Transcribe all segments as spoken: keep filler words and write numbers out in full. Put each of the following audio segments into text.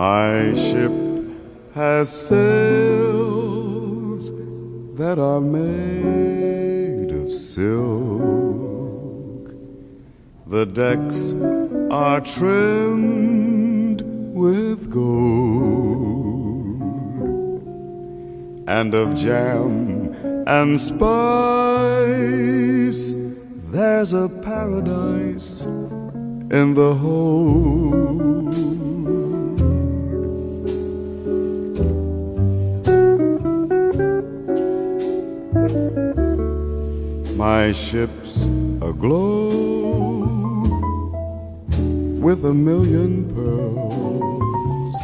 My ship has sails that are made of silk. The decks are trimmed with gold, and of jam and spice there's a paradise in the hold. My ship's aglow with a million pearls,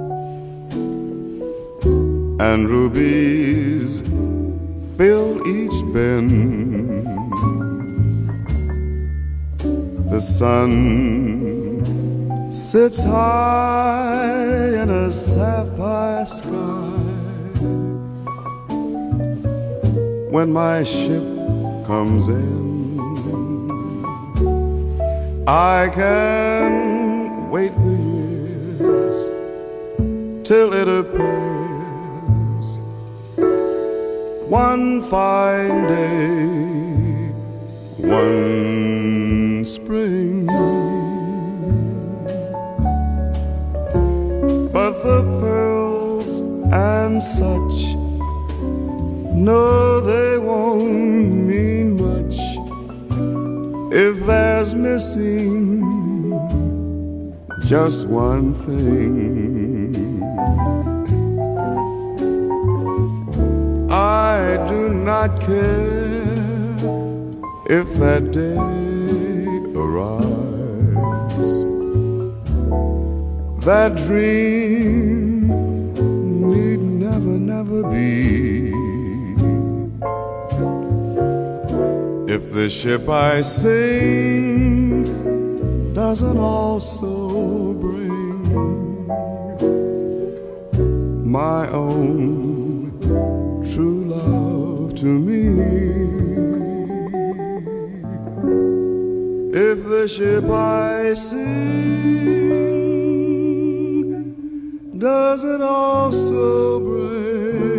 and rubies fill each bin. The sun sits high in a sapphire sky when my ship comes in. I can wait the years till it appears one fine day, one spring. But the pearls and such, no, they won't mean much if there's missing just one thing. I do not care if that day arrives. That dream need never, never be. If the ship I sing doesn't also bring my own true love to me, if the ship I sing doesn't also bring